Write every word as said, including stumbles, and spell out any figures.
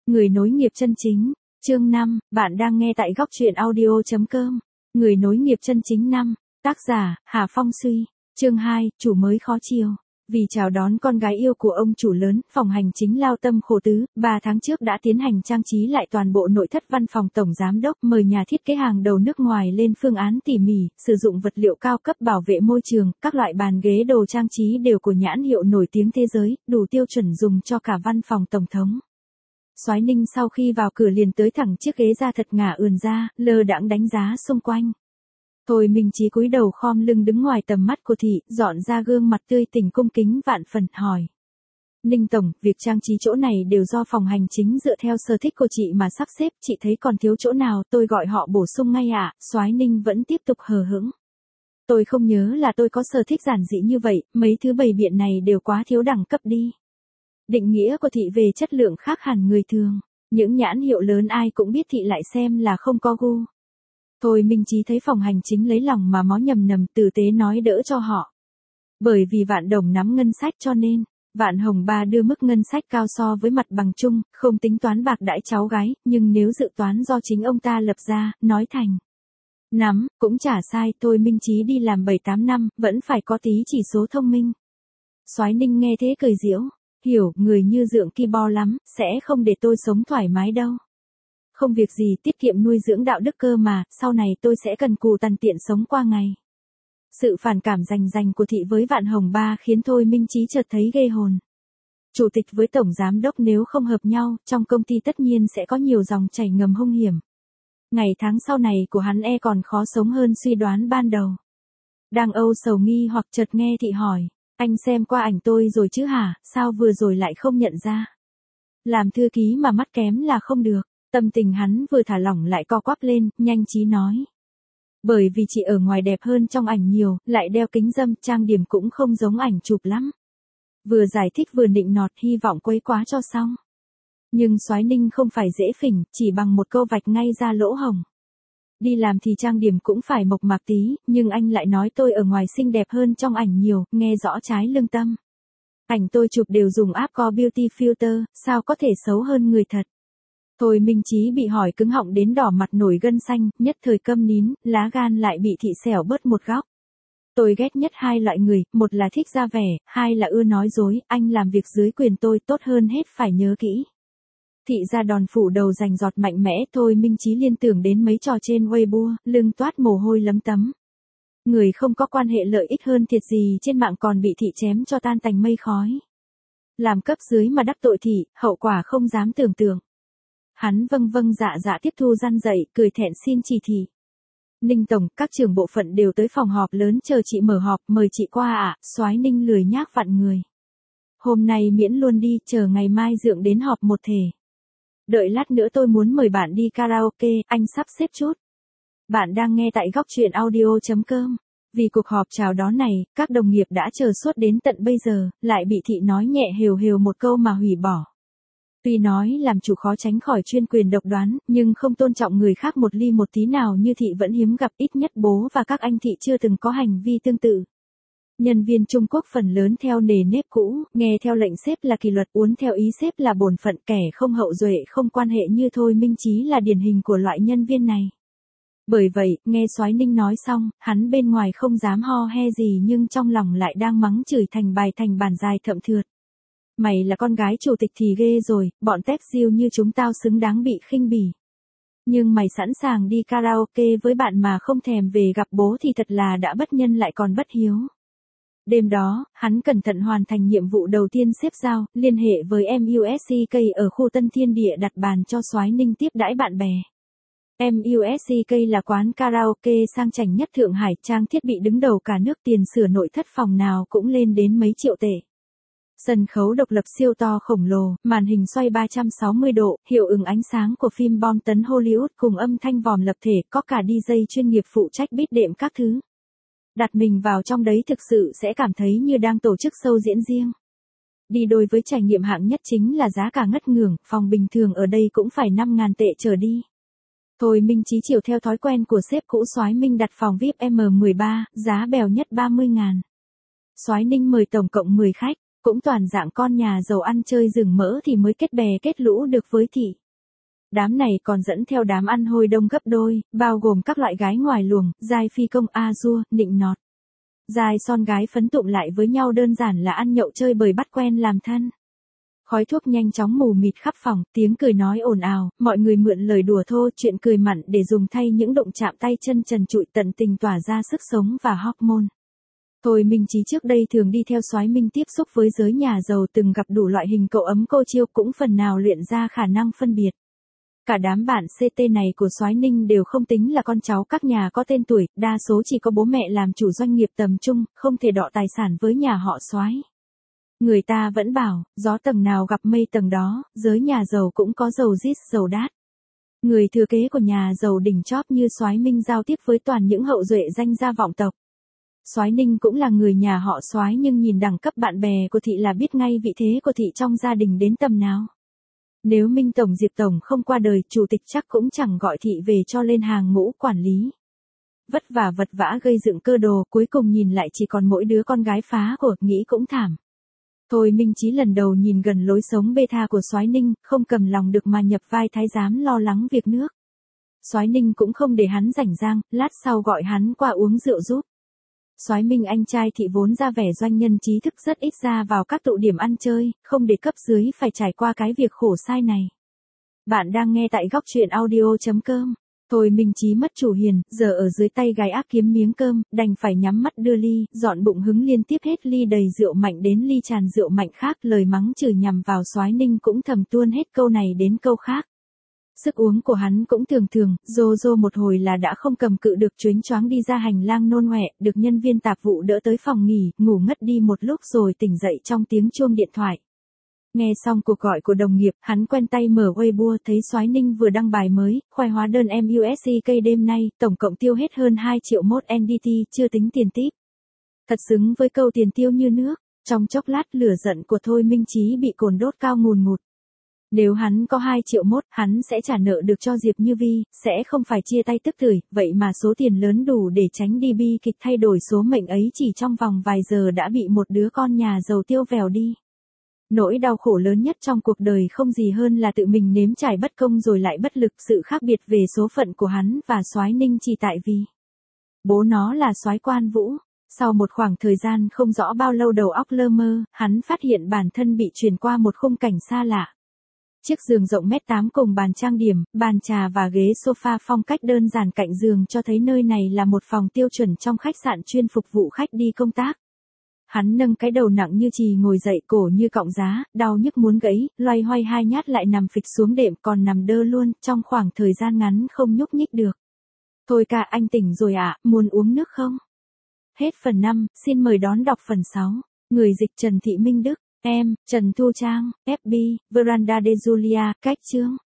Người nối nghiệp chân chính, chương năm, bạn đang nghe tại góc truyện audio chấm com. Người nối nghiệp chân chính năm, tác giả, Hà Phong Suy, chương hai, chủ mới khó chiều. Vì chào đón con gái yêu của ông chủ lớn, phòng hành chính lao tâm khổ tứ, ba tháng trước đã tiến hành trang trí lại toàn bộ nội thất văn phòng tổng giám đốc, mời nhà thiết kế hàng đầu nước ngoài lên phương án tỉ mỉ, sử dụng vật liệu cao cấp bảo vệ môi trường, các loại bàn ghế đồ trang trí đều của nhãn hiệu nổi tiếng thế giới, đủ tiêu chuẩn dùng cho cả văn phòng tổng thống. Soái Ninh sau khi vào cửa liền tới thẳng chiếc ghế da thật ngả ườn ra, lơ đãng đánh giá xung quanh. Thôi Minh Chí cúi đầu khom lưng đứng ngoài tầm mắt của thị, dọn ra gương mặt tươi tỉnh cung kính vạn phần, hỏi. Ninh tổng, việc trang trí chỗ này đều do phòng hành chính dựa theo sở thích của chị mà sắp xếp, chị thấy còn thiếu chỗ nào tôi gọi họ bổ sung ngay ạ. À? Soái Ninh vẫn tiếp tục hờ hững. Tôi không nhớ là tôi có sở thích giản dị như vậy, mấy thứ bày biện này đều quá thiếu đẳng cấp đi. Định nghĩa của thị về chất lượng khác hẳn người thường, những nhãn hiệu lớn ai cũng biết thị lại xem là không có gu. Thôi Minh Chí thấy phòng hành chính lấy lòng mà mó nhầm nầm tử tế nói đỡ cho họ. Bởi vì Vạn Đồng nắm ngân sách cho nên, Vạn Hồng Ba đưa mức ngân sách cao so với mặt bằng chung, không tính toán bạc đãi cháu gái, nhưng nếu dự toán do chính ông ta lập ra, nói thành. Nắm, cũng chả sai, Thôi Minh Chí đi làm bảy tám năm, vẫn phải có tí chỉ số thông minh. Soái Ninh nghe thế cười giễu. Hiểu, người như Dượng Ki Bo lắm, sẽ không để tôi sống thoải mái đâu. Không việc gì, tiết kiệm nuôi dưỡng đạo đức cơ mà, sau này tôi sẽ cần cù tằn tiện sống qua ngày. Sự phản cảm rành rành của thị với Vạn Hồng Ba khiến Thôi Minh Chí chợt thấy ghê hồn. Chủ tịch với tổng giám đốc nếu không hợp nhau, trong công ty tất nhiên sẽ có nhiều dòng chảy ngầm hung hiểm. Ngày tháng sau này của hắn e còn khó sống hơn suy đoán ban đầu. Đang âu sầu nghi hoặc chợt nghe thị hỏi. Anh xem qua ảnh tôi rồi chứ hả, sao vừa rồi lại không nhận ra? Làm thư ký mà mắt kém là không được, tâm tình hắn vừa thả lỏng lại co quắp lên, nhanh trí nói. Bởi vì chị ở ngoài đẹp hơn trong ảnh nhiều, lại đeo kính râm, trang điểm cũng không giống ảnh chụp lắm. Vừa giải thích vừa nịnh nọt, hy vọng quấy quá cho xong. Nhưng Soái Ninh không phải dễ phỉnh, chỉ bằng một câu vạch ngay ra lỗ hổng. Đi làm thì trang điểm cũng phải mộc mạc tí, nhưng anh lại nói tôi ở ngoài xinh đẹp hơn trong ảnh nhiều, nghe rõ trái lương tâm. Ảnh tôi chụp đều dùng app có beauty filter, sao có thể xấu hơn người thật. Thôi Minh Chí bị hỏi cứng họng đến đỏ mặt nổi gân xanh, nhất thời câm nín, lá gan lại bị thị xẻo bớt một góc. Tôi ghét nhất hai loại người, một là thích ra vẻ, hai là ưa nói dối, anh làm việc dưới quyền tôi tốt hơn hết phải nhớ kỹ. Thị ra đòn phủ đầu rành giọt mạnh mẽ. Thôi Minh Chí liên tưởng đến mấy trò trên Weibo, lưng toát mồ hôi lấm tấm. Người không có quan hệ lợi ích hơn thiệt gì trên mạng còn bị thị chém cho tan tành mây khói. Làm cấp dưới mà đắc tội thị, hậu quả không dám tưởng tượng. Hắn vâng vâng dạ dạ tiếp thu răn dạy, cười thẹn xin chỉ thị. Ninh tổng, các trưởng bộ phận đều tới phòng họp lớn chờ chị mở họp, mời chị qua ạ. À? Soái Ninh lười nhác vặn người. Hôm nay miễn luôn đi, chờ ngày mai Dượng đến họp một thể. Đợi lát nữa tôi muốn mời bạn đi karaoke, anh sắp xếp chút. Bạn đang nghe tại góc truyện audio chấm com. Vì cuộc họp chào đón này, các đồng nghiệp đã chờ suốt đến tận bây giờ, lại bị thị nói nhẹ hều hều một câu mà hủy bỏ. Tuy nói làm chủ khó tránh khỏi chuyên quyền độc đoán, nhưng không tôn trọng người khác một ly một tí nào như thị vẫn hiếm gặp, ít nhất bố và các anh thị chưa từng có hành vi tương tự. Nhân viên Trung Quốc phần lớn theo nề nếp cũ, nghe theo lệnh sếp là kỷ luật, uốn theo ý sếp là bổn phận, kẻ không hậu duệ không quan hệ như Thôi Minh Chí là điển hình của loại nhân viên này. Bởi vậy, nghe Soái Ninh nói xong, hắn bên ngoài không dám ho he gì nhưng trong lòng lại đang mắng chửi thành bài thành bản dài thậm thượt. Mày là con gái chủ tịch thì ghê rồi, bọn tép diêu như chúng tao xứng đáng bị khinh bỉ. Nhưng mày sẵn sàng đi karaoke với bạn mà không thèm về gặp bố thì thật là đã bất nhân lại còn bất hiếu. Đêm đó, hắn cẩn thận hoàn thành nhiệm vụ đầu tiên xếp giao, liên hệ với em u ét xê ca ở khu Tân Thiên Địa đặt bàn cho Soái Ninh tiếp đãi bạn bè. em u ét xê ca là quán karaoke sang chảnh nhất Thượng Hải, trang thiết bị đứng đầu cả nước, tiền sửa nội thất phòng nào cũng lên đến mấy triệu tệ. Sân khấu độc lập siêu to khổng lồ, màn hình xoay ba trăm sáu mươi độ, hiệu ứng ánh sáng của phim bom tấn Hollywood cùng âm thanh vòm lập thể, có cả đi jây chuyên nghiệp phụ trách beat đệm các thứ. Đặt mình vào trong đấy thực sự sẽ cảm thấy như đang tổ chức show diễn riêng. Đi đôi với trải nghiệm hạng nhất chính là giá cả ngất ngưởng, phòng bình thường ở đây cũng phải năm ngàn tệ trở đi. Thôi Minh Chí chiều theo thói quen của sếp cũ Soái Minh đặt phòng vi ai pi em mười ba, giá bèo nhất ba mươi ngàn. Soái Ninh mời tổng cộng mười khách. Cũng toàn dạng con nhà giàu ăn chơi rừng mỡ thì mới kết bè kết lũ được với thị. Đám này còn dẫn theo đám ăn hôi đông gấp đôi, bao gồm các loại gái ngoài luồng, giai phi công a dua, nịnh nọt. Giai son gái phấn tụm lại với nhau đơn giản là ăn nhậu chơi bời bắt quen làm thân. Khói thuốc nhanh chóng mù mịt khắp phòng, tiếng cười nói ồn ào, mọi người mượn lời đùa thô chuyện cười mặn để dùng thay những động chạm tay chân trần trụi tận tình tỏa ra sức sống và hormone. Thôi Minh Chí trước đây thường đi theo Soái Minh tiếp xúc với giới nhà giàu từng gặp đủ loại hình cậu ấm cô chiêu cũng phần nào luyện ra khả năng phân biệt. Cả đám bạn xê tê này của Soái Ninh đều không tính là con cháu các nhà có tên tuổi, đa số chỉ có bố mẹ làm chủ doanh nghiệp tầm trung, không thể đọ tài sản với nhà họ Soái. Người ta vẫn bảo, gió tầng nào gặp mây tầng đó, giới nhà giàu cũng có giàu rít giàu đát. Người thừa kế của nhà giàu đỉnh chóp như Soái Minh giao tiếp với toàn những hậu duệ danh gia vọng tộc. Soái Ninh cũng là người nhà họ Soái nhưng nhìn đẳng cấp bạn bè của thị là biết ngay vị thế của thị trong gia đình đến tầm nào. Nếu Minh Tổng Diệp Tổng không qua đời, chủ tịch chắc cũng chẳng gọi thị về cho lên hàng ngũ quản lý. Vất vả vật vã gây dựng cơ đồ, cuối cùng nhìn lại chỉ còn mỗi đứa con gái phá của, nghĩ cũng thảm. Thôi Minh Chí lần đầu nhìn gần lối sống bê tha của Soái Ninh, không cầm lòng được mà nhập vai thái giám lo lắng việc nước. Soái Ninh cũng không để hắn rảnh rang, lát sau gọi hắn qua uống rượu giúp. Soái Minh anh trai thị vốn ra vẻ doanh nhân trí thức rất ít ra vào các tụ điểm ăn chơi, không để cấp dưới phải trải qua cái việc khổ sai này. Bạn đang nghe tại góc truyện audio chấm com. Thôi Minh Chí mất chủ hiền, giờ ở dưới tay gái ác kiếm miếng cơm, đành phải nhắm mắt đưa ly, dọn bụng hứng liên tiếp hết ly đầy rượu mạnh đến ly tràn rượu mạnh khác, lời mắng chửi nhằm vào Soái Ninh cũng thầm tuôn hết câu này đến câu khác. Sức uống của hắn cũng thường thường, rô rô một hồi là đã không cầm cự được choáng choáng đi ra hành lang nôn ọe, được nhân viên tạp vụ đỡ tới phòng nghỉ, ngủ ngất đi một lúc rồi tỉnh dậy trong tiếng chuông điện thoại. Nghe xong cuộc gọi của đồng nghiệp, hắn quen tay mở Weibo thấy Soái Ninh vừa đăng bài mới, khoe hóa đơn em u ét xê ca đêm nay, tổng cộng tiêu hết hơn hai triệu mốt en đê tê, chưa tính tiền tip. Thật xứng với câu tiền tiêu như nước, trong chốc lát lửa giận của Thôi Minh Chí bị cồn đốt cao ngùn ngụt. Nếu hắn có hai triệu mốt, hắn sẽ trả nợ được cho Diệp Như Vi, sẽ không phải chia tay tức tưởi, vậy mà số tiền lớn đủ để tránh đi bi kịch thay đổi số mệnh ấy chỉ trong vòng vài giờ đã bị một đứa con nhà giàu tiêu vèo đi. Nỗi đau khổ lớn nhất trong cuộc đời không gì hơn là tự mình nếm trải bất công rồi lại bất lực. Sự khác biệt về số phận của hắn và Soái Ninh chỉ tại vì bố nó là Soái Quan Vũ. Sau một khoảng thời gian không rõ bao lâu đầu óc lơ mơ, hắn phát hiện bản thân bị truyền qua một khung cảnh xa lạ. Chiếc giường rộng mét tám cùng bàn trang điểm, bàn trà và ghế sofa phong cách đơn giản cạnh giường cho thấy nơi này là một phòng tiêu chuẩn trong khách sạn chuyên phục vụ khách đi công tác. Hắn nâng cái đầu nặng như chì ngồi dậy, cổ như cọng giá, đau nhức muốn gãy, loay hoay hai nhát lại nằm phịch xuống đệm, còn nằm đơ luôn, trong khoảng thời gian ngắn không nhúc nhích được. Thôi cả anh tỉnh rồi ạ, à, muốn uống nước không? Hết phần năm, xin mời đón đọc phần sáu. Người dịch Trần Thị Minh Đức, em, Trần Thu Trang, ép bê, Veranda de Julia, cách chương.